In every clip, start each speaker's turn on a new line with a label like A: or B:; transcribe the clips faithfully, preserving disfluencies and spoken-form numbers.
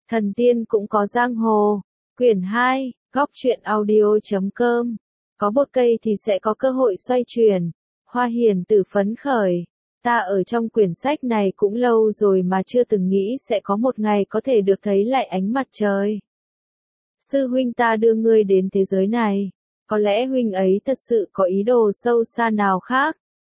A: Thần tiên cũng có giang hồ. Quyển hai, góc truyện audio chấm com. Có bột cây thì sẽ có cơ hội xoay chuyển. Hoa Hiền Tử phấn khởi. Ta ở trong quyển sách này cũng lâu rồi mà chưa từng nghĩ sẽ có một ngày có thể được thấy lại ánh mặt trời. Sư huynh ta đưa ngươi đến thế giới này. Có lẽ huynh ấy thật sự có ý đồ sâu xa nào khác.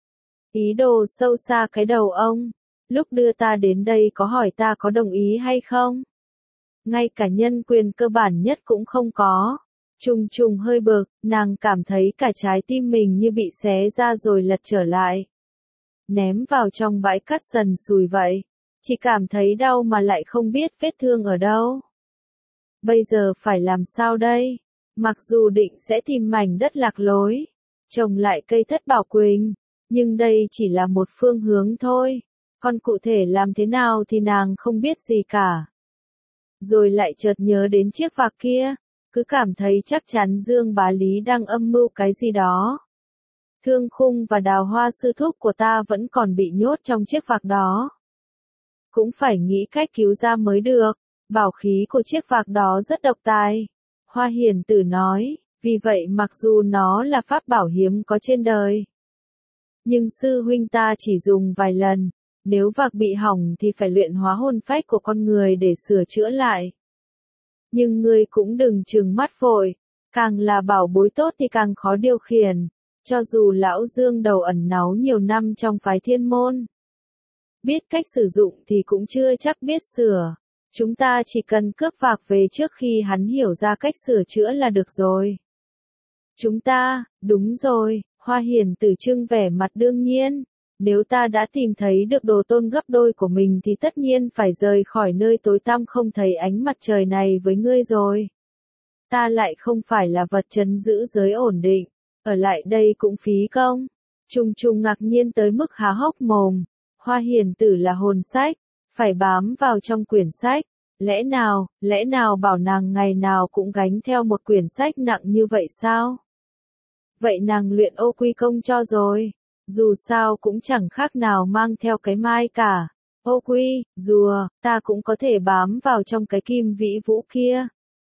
A: Ý đồ sâu xa cái đầu ông. Lúc đưa ta đến đây có hỏi ta có đồng ý hay không? Ngay cả nhân quyền cơ bản nhất cũng không có. Trùng trùng hơi bực, nàng cảm thấy cả trái tim mình như bị xé ra rồi lật trở lại. Ném vào trong bãi cát sần sùi vậy. Chỉ cảm thấy đau mà lại không biết vết thương ở đâu. Bây giờ phải làm sao đây? Mặc dù định sẽ tìm mảnh đất lạc lối, trồng lại cây thất bảo quỳnh, nhưng đây chỉ là một phương hướng thôi. Còn cụ thể làm thế nào thì nàng không biết gì cả. Rồi lại chợt nhớ đến chiếc vạc kia, cứ cảm thấy chắc chắn Dương Bá Lý đang âm mưu cái gì đó. Thương Khung và Đào Hoa sư thúc của ta vẫn còn bị nhốt trong chiếc vạc đó. Cũng phải nghĩ cách cứu ra mới được, bảo khí của chiếc vạc đó rất độc tài. Hoa Hiền Tử nói, vì vậy mặc dù nó là pháp bảo hiếm có trên đời, nhưng sư huynh ta chỉ dùng vài lần, nếu vạc bị hỏng thì phải luyện hóa hồn phách của con người để sửa chữa lại. Nhưng ngươi cũng đừng trừng mắt vội, càng là bảo bối tốt thì càng khó điều khiển, cho dù lão Dương đầu ẩn náu nhiều năm trong phái Thiên Môn. Biết cách sử dụng thì cũng chưa chắc biết sửa. Chúng ta chỉ cần cướp vạc về trước khi hắn hiểu ra cách sửa chữa là được rồi. Chúng ta, đúng rồi, Hoa Hiền Tử trưng vẻ mặt đương nhiên. Nếu ta đã tìm thấy được đồ tôn gấp đôi của mình thì tất nhiên phải rời khỏi nơi tối tăm không thấy ánh mặt trời này với ngươi rồi. Ta lại không phải là vật trấn giữ giới ổn định, ở lại đây cũng phí công. Trùng trùng ngạc nhiên tới mức há hốc mồm. Hoa Hiền Tử là hồn sách, phải bám vào trong quyển sách. Lẽ nào, lẽ nào bảo nàng ngày nào cũng gánh theo một quyển sách nặng như vậy sao? Vậy nàng luyện ô quy công cho rồi. Dù sao cũng chẳng khác nào mang theo cái mai cả. Ô quy, rùa, ta cũng có thể bám vào trong cái kim vĩ vũ kia.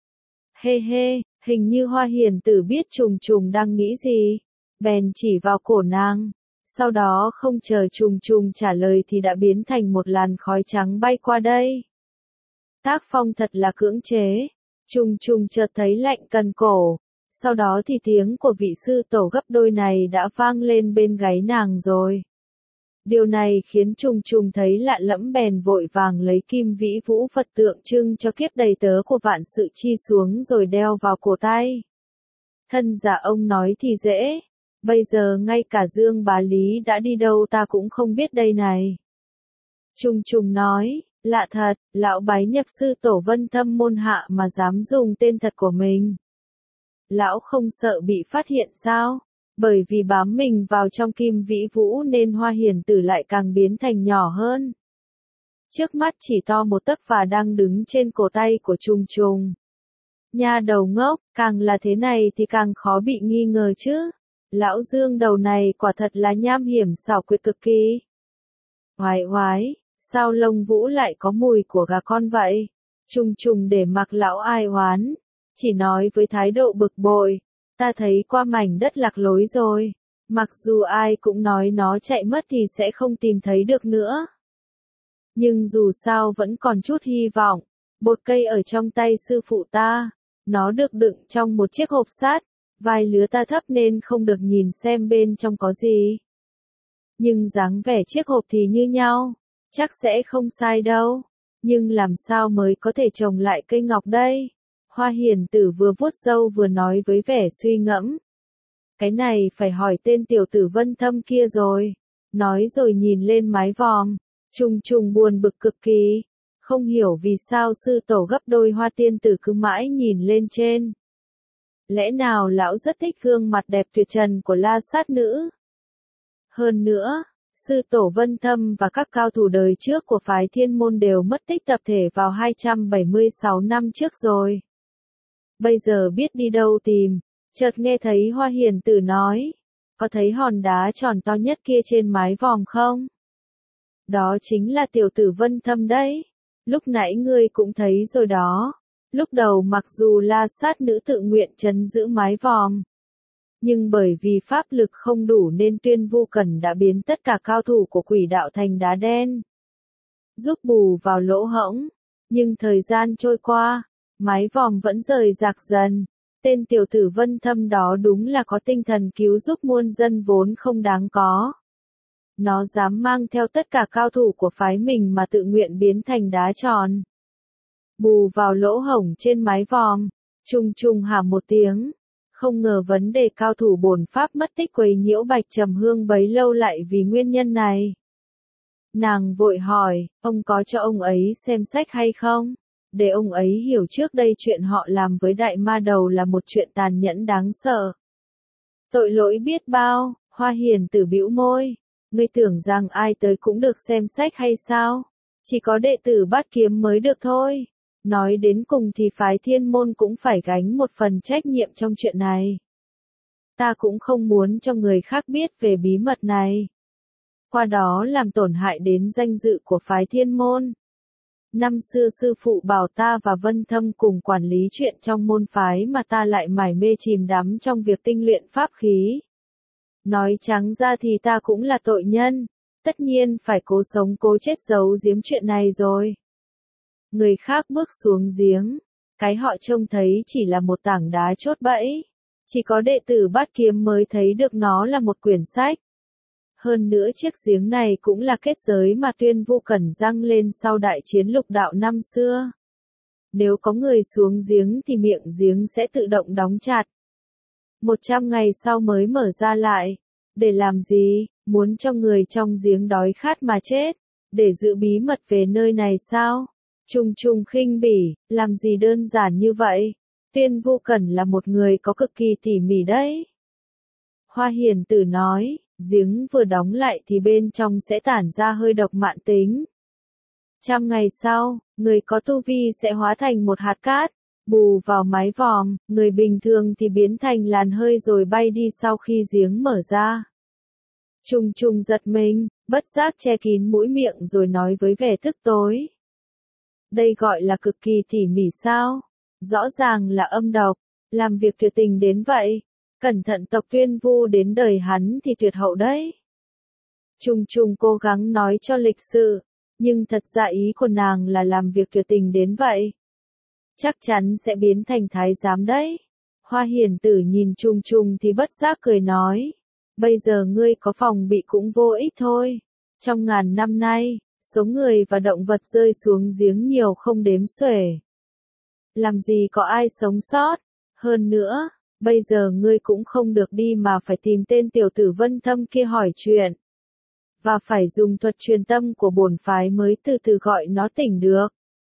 A: Hê hê, hình như Hoa Hiền Tử biết Trùng Trùng đang nghĩ gì. Bèn chỉ vào cổ nàng. Sau đó không chờ Trùng Trùng trả lời thì đã biến thành một làn khói trắng bay qua đây. Tác phong thật là cưỡng chế. Trùng Trùng chợt thấy lạnh cần cổ. Sau đó thì tiếng của vị sư tổ gấp đôi này đã vang lên bên gáy nàng rồi. Điều này khiến Trùng Trùng thấy lạ lẫm bèn vội vàng lấy kim vĩ vũ Phật tượng trưng cho kiếp đầy tớ của vạn sự chi xuống rồi đeo vào cổ tay. Thân giả ông nói thì dễ. Bây giờ ngay cả Dương Bá Lý đã đi đâu ta cũng không biết đây này. Trùng Trùng nói, lạ thật, lão bái nhập sư tổ Vân Thâm môn hạ mà dám dùng tên thật của mình. Lão không sợ bị phát hiện sao? Bởi vì bám mình vào trong kim vĩ vũ nên Hoa Hiền Tử lại càng biến thành nhỏ hơn. Trước mắt chỉ to một tấc và đang đứng trên cổ tay của Trùng Trùng. Nha đầu ngốc, càng là thế này thì càng khó bị nghi ngờ chứ. Lão Dương đầu này quả thật là nham hiểm xảo quyệt cực kỳ. Hoài hoái, sao lông vũ lại có mùi của gà con vậy? Trùng Trùng để mặc lão ai oán. Chỉ nói với thái độ bực bội, ta thấy qua mảnh đất lạc lối rồi, mặc dù ai cũng nói nó chạy mất thì sẽ không tìm thấy được nữa. Nhưng dù sao vẫn còn chút hy vọng, bột cây ở trong tay sư phụ ta, nó được đựng trong một chiếc hộp sắt, vai lứa ta thấp nên không được nhìn xem bên trong có gì. Nhưng dáng vẻ chiếc hộp thì như nhau, chắc sẽ không sai đâu, nhưng làm sao mới có thể trồng lại cây ngọc đây? Hoa Hiền Tử vừa vuốt râu vừa nói với vẻ suy ngẫm. Cái này phải hỏi tên tiểu tử Vân Thâm kia rồi. Nói rồi nhìn lên mái vòm. Trùng Trùng buồn bực cực kỳ. Không hiểu vì sao sư tổ gấp đôi Hoa Tiên Tử cứ mãi nhìn lên trên. Lẽ nào lão rất thích gương mặt đẹp tuyệt trần của La Sát Nữ? Hơn nữa, sư tổ Vân Thâm và các cao thủ đời trước của phái Thiên Môn đều mất tích tập thể vào hai trăm bảy mươi sáu năm trước rồi. Bây giờ biết đi đâu tìm, chợt nghe thấy Hoa Hiền Tử nói, có thấy hòn đá tròn to nhất kia trên mái vòm không? Đó chính là tiểu tử Vân Thâm đấy. Lúc nãy ngươi cũng thấy rồi đó. Lúc đầu mặc dù La Sát nữ tự nguyện trấn giữ mái vòm, nhưng bởi vì pháp lực không đủ nên Tuyên Vu Cẩn đã biến tất cả cao thủ của quỷ đạo thành đá đen, giúp bù vào lỗ hổng. Nhưng thời gian trôi qua, mái vòm vẫn rời rạc dần. Tên tiểu tử Vân Thâm đó đúng là có tinh thần cứu giúp muôn dân vốn không đáng có. Nó dám mang theo tất cả cao thủ của phái mình mà tự nguyện biến thành đá tròn, bù vào lỗ hổng trên mái vòm. Trùng trùng hả một tiếng. Không ngờ vấn đề cao thủ bổn pháp mất tích quấy nhiễu Bạch Trầm Hương bấy lâu lại vì nguyên nhân này. Nàng vội hỏi, ông có cho ông ấy xem sách hay không? Để ông ấy hiểu trước đây chuyện họ làm với đại ma đầu là một chuyện tàn nhẫn đáng sợ. Tội lỗi biết bao. Hoa Hiền Tử bĩu môi. Ngươi tưởng rằng ai tới cũng được xem sách hay sao? Chỉ có đệ tử Bát Kiếm mới được thôi. Nói đến cùng thì phái Thiên Môn cũng phải gánh một phần trách nhiệm trong chuyện này. Ta cũng không muốn cho người khác biết về bí mật này, qua đó làm tổn hại đến danh dự của phái Thiên Môn. Năm xưa sư phụ bảo ta và Vân Thâm cùng quản lý chuyện trong môn phái mà ta lại mải mê chìm đắm trong việc tinh luyện pháp khí. Nói trắng ra thì ta cũng là tội nhân, tất nhiên phải cố sống cố chết giấu giếm chuyện này rồi. Người khác bước xuống giếng, cái họ trông thấy chỉ là một tảng đá chốt bẫy. Chỉ có đệ tử Bát Kiếm mới thấy được nó là một quyển sách. Hơn nữa chiếc giếng này cũng là kết giới mà Tuyên Vu Cẩn răng lên sau đại chiến lục đạo năm xưa. Nếu có người xuống giếng thì miệng giếng sẽ tự động đóng chặt. Một trăm ngày sau mới mở ra lại. Để làm gì? Muốn cho người trong giếng đói khát mà chết? Để giữ bí mật về nơi này sao? Trùng trùng khinh bỉ, làm gì đơn giản như vậy? Tuyên Vu Cẩn là một người có cực kỳ tỉ mỉ đấy. Hoa Hiền Tử nói, giếng vừa đóng lại thì bên trong sẽ tản ra hơi độc mãn tính. Trăm ngày sau, người có tu vi sẽ hóa thành một hạt cát, bù vào mái vòm, người bình thường thì biến thành làn hơi rồi bay đi sau khi giếng mở ra. Trùng trùng giật mình, bất giác che kín mũi miệng rồi nói với vẻ tức tối. Đây gọi là cực kỳ tỉ mỉ sao? Rõ ràng là âm độc, làm việc tuyệt tình đến vậy. Cẩn thận tộc Tuyên Vu đến đời hắn thì tuyệt hậu đấy. Trùng trùng cố gắng nói cho lịch sự, nhưng thật ra ý của nàng là làm việc tuyệt tình đến vậy. Chắc chắn sẽ biến thành thái giám đấy. Hoa Hiền Tử nhìn Trùng trùng thì bất giác cười nói. Bây giờ ngươi có phòng bị cũng vô ích thôi. Trong ngàn năm nay, số người và động vật rơi xuống giếng nhiều không đếm xuể. Làm gì có ai sống sót. Hơn nữa, bây giờ ngươi cũng không được đi mà phải tìm tên tiểu tử Vân Thâm kia hỏi chuyện. Và phải dùng thuật truyền tâm của bổn phái mới từ từ gọi nó tỉnh được.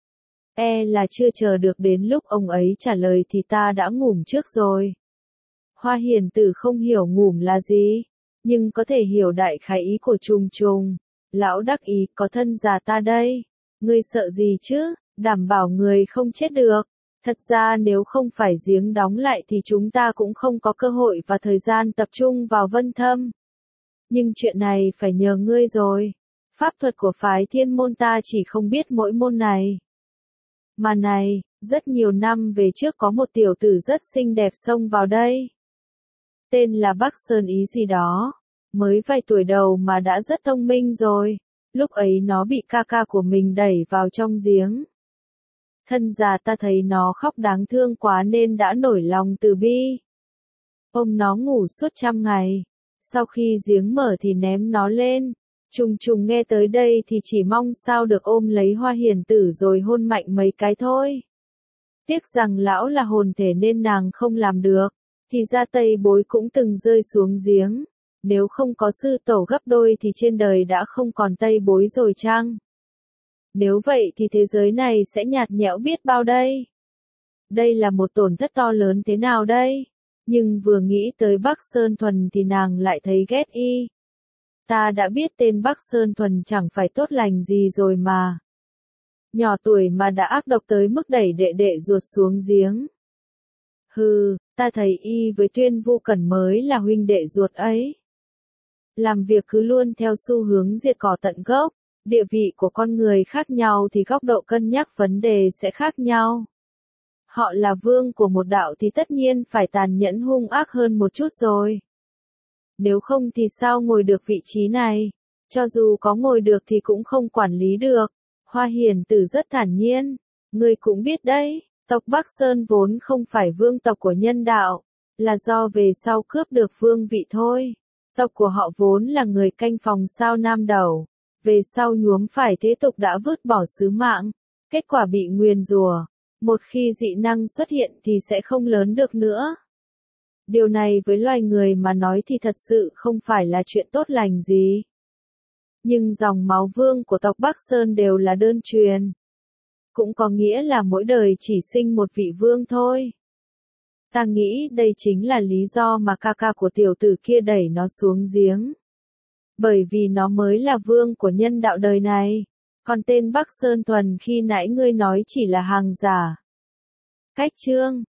A: E là chưa chờ được đến lúc ông ấy trả lời thì ta đã ngủm trước rồi. Hoa Hiền Tử không hiểu ngủm là gì, nhưng có thể hiểu đại khái ý của Trùng trùng. Lão đắc ý, có thân già ta đây. Ngươi sợ gì chứ, đảm bảo người không chết được. Thật ra nếu không phải giếng đóng lại thì chúng ta cũng không có cơ hội và thời gian tập trung vào Vân Thâm. Nhưng chuyện này phải nhờ ngươi rồi. Pháp thuật của phái Thiên Môn ta chỉ không biết mỗi môn này. Mà này, rất nhiều năm về trước có một tiểu tử rất xinh đẹp xông vào đây. Tên là Bắc Sơn Ý gì đó. Mới vài tuổi đầu mà đã rất thông minh rồi. Lúc ấy nó bị ca ca của mình đẩy vào trong giếng. Thân già ta thấy nó khóc đáng thương quá nên đã nổi lòng từ bi. Ôm nó ngủ suốt trăm ngày. Sau khi giếng mở thì ném nó lên. Trùng trùng nghe tới đây thì chỉ mong sao được ôm lấy Hoa Hiền Tử rồi hôn mạnh mấy cái thôi. Tiếc rằng lão là hồn thể nên nàng không làm được. Thì ra Tây Bối cũng từng rơi xuống giếng. Nếu không có sư tổ gấp đôi thì trên đời đã không còn Tây Bối rồi chăng? Nếu vậy thì thế giới này sẽ nhạt nhẽo biết bao đây. Đây là một tổn thất to lớn thế nào đây? Nhưng vừa nghĩ tới Bắc Sơn Thuần thì nàng lại thấy ghét y. Ta đã biết tên Bắc Sơn Thuần chẳng phải tốt lành gì rồi mà. Nhỏ tuổi mà đã ác độc tới mức đẩy đệ đệ ruột xuống giếng. Hừ, ta thấy y với Tuyên Vu Cẩn mới là huynh đệ ruột ấy. Làm việc cứ luôn theo xu hướng diệt cỏ tận gốc, Địa vị của con người khác nhau thì góc độ cân nhắc vấn đề sẽ khác nhau. Họ là vương của một đạo thì tất nhiên phải tàn nhẫn hung ác hơn một chút rồi. Nếu không thì sao ngồi được vị trí này? Cho dù có ngồi được thì cũng không quản lý được. Hoa Hiền Tử rất thản nhiên. Ngươi cũng biết đấy, tộc Bắc Sơn vốn không phải vương tộc của nhân đạo, là do về sau cướp được vương vị thôi. Tộc của họ vốn là người canh phòng sao Nam Đầu, về sau nhuốm phải thế tục đã vứt bỏ sứ mạng, kết quả bị nguyền rủa. Một khi dị năng xuất hiện thì sẽ không lớn được nữa. Điều này với loài người mà nói thì thật sự không phải là chuyện tốt lành gì. Nhưng dòng máu vương của tộc Bắc Sơn đều là đơn truyền. Cũng có nghĩa là mỗi đời chỉ sinh một vị vương thôi. Ta nghĩ đây chính là lý do mà ca ca của tiểu tử kia đẩy nó xuống giếng. Bởi vì nó mới là vương của nhân đạo đời này. Còn tên Bắc Sơn Thuần khi nãy ngươi nói chỉ là hàng giả. Cách chương